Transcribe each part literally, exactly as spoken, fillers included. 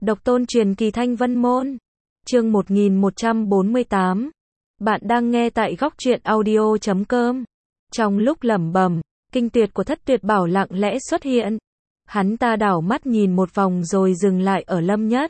Độc tôn truyền kỳ Thanh Vân Môn. Chương một nghìn một trăm bốn mươi tám. Bạn đang nghe tại góc truyện audio chấm com. Trong lúc lẩm bẩm, kinh tuyệt của Thất Tuyệt Bảo lặng lẽ xuất hiện. Hắn ta đảo mắt nhìn một vòng rồi dừng lại ở Lâm Nhất.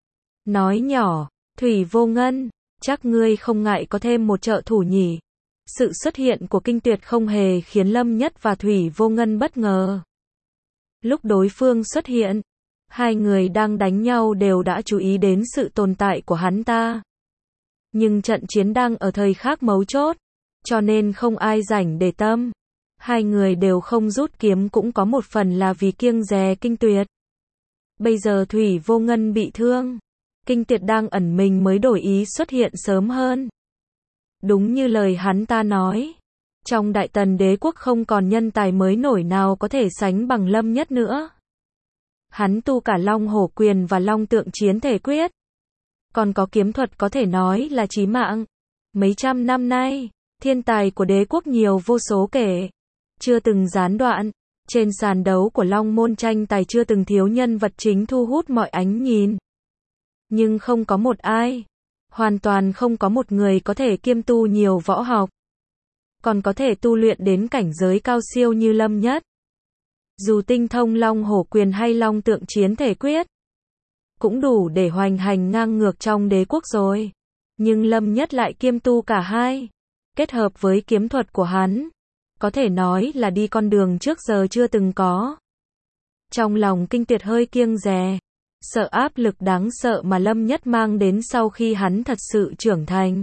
Nói nhỏ, Thủy Vô Ngân, chắc ngươi không ngại có thêm một trợ thủ nhỉ? Sự xuất hiện của kinh tuyệt không hề khiến Lâm Nhất và Thủy Vô Ngân bất ngờ. Lúc đối phương xuất hiện, hai người đang đánh nhau đều đã chú ý đến sự tồn tại của hắn ta. Nhưng trận chiến đang ở thời khắc mấu chốt, cho nên không ai rảnh để tâm. Hai người đều không rút kiếm cũng có một phần là vì kiêng dè kinh tuyệt. Bây giờ Thủy Vô Ngân bị thương, kinh tuyệt đang ẩn mình mới đổi ý xuất hiện sớm hơn. Đúng như lời hắn ta nói, trong Đại Tần đế quốc không còn nhân tài mới nổi nào có thể sánh bằng Lâm Nhất nữa. Hắn tu cả Long Hổ Quyền và Long Tượng Chiến Thể Quyết. Còn có kiếm thuật có thể nói là chí mạng. Mấy trăm năm nay, thiên tài của đế quốc nhiều vô số kể, chưa từng gián đoạn. Trên sàn đấu của Long Môn tranh tài chưa từng thiếu nhân vật chính thu hút mọi ánh nhìn. Nhưng không có một ai, hoàn toàn không có một người có thể kiêm tu nhiều võ học, còn có thể tu luyện đến cảnh giới cao siêu như Lâm Nhất. Dù tinh thông Long Hổ Quyền hay Long Tượng Chiến Thể Quyết, cũng đủ để hoành hành ngang ngược trong đế quốc rồi. Nhưng Lâm Nhất lại kiêm tu cả hai, kết hợp với kiếm thuật của hắn, có thể nói là đi con đường trước giờ chưa từng có. Trong lòng kinh tuyệt hơi kiêng dè, sợ áp lực đáng sợ mà Lâm Nhất mang đến sau khi hắn thật sự trưởng thành.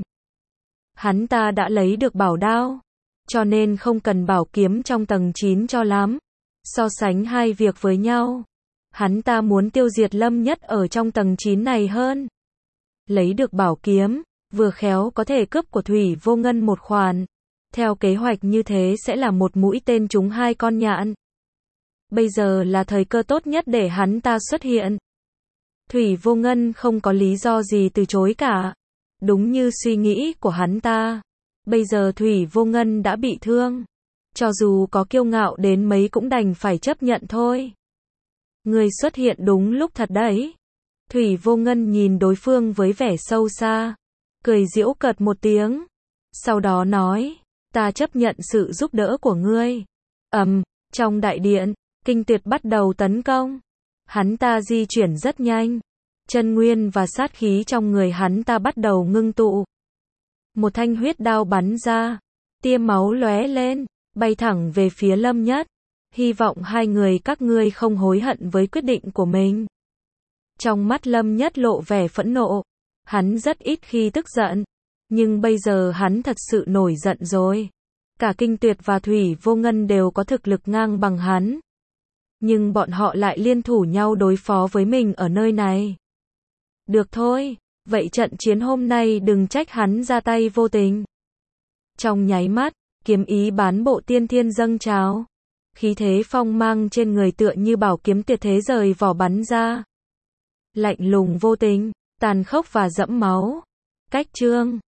Hắn ta đã lấy được bảo đao, cho nên không cần bảo kiếm trong tầng chín cho lắm. So sánh hai việc với nhau, hắn ta muốn tiêu diệt Lâm Nhất ở trong tầng chín này hơn. Lấy được bảo kiếm, vừa khéo có thể cướp của Thủy Vô Ngân một khoản. Theo kế hoạch như thế sẽ là một mũi tên trúng hai con nhạn. Bây giờ là thời cơ tốt nhất để hắn ta xuất hiện. Thủy Vô Ngân không có lý do gì từ chối cả. Đúng như suy nghĩ của hắn ta, bây giờ Thủy Vô Ngân đã bị thương. Cho dù có kiêu ngạo đến mấy cũng đành phải chấp nhận thôi. Người xuất hiện đúng lúc thật đấy. Thủy Vô Ngân nhìn đối phương với vẻ sâu xa, cười giễu cợt một tiếng. Sau đó nói, ta chấp nhận sự giúp đỡ của ngươi. Ầm, trong đại điện, kinh tuyệt bắt đầu tấn công. Hắn ta di chuyển rất nhanh. Chân nguyên và sát khí trong người hắn ta bắt đầu ngưng tụ. Một thanh huyết đao bắn ra, tia máu lóe lên, bay thẳng về phía Lâm Nhất. Hy vọng hai người các ngươi không hối hận với quyết định của mình. Trong mắt Lâm Nhất lộ vẻ phẫn nộ. Hắn rất ít khi tức giận, nhưng bây giờ hắn thật sự nổi giận rồi. Cả kinh tuyệt và Thủy Vô Ngân đều có thực lực ngang bằng hắn, nhưng bọn họ lại liên thủ nhau đối phó với mình ở nơi này. Được thôi, vậy trận chiến hôm nay đừng trách hắn ra tay vô tình. Trong nháy mắt, kiếm ý bán bộ tiên thiên dâng trào. Khí thế phong mang trên người tựa như bảo kiếm tuyệt thế rời vỏ bắn ra. Lạnh lùng vô tình, tàn khốc và dẫm máu. Cách chương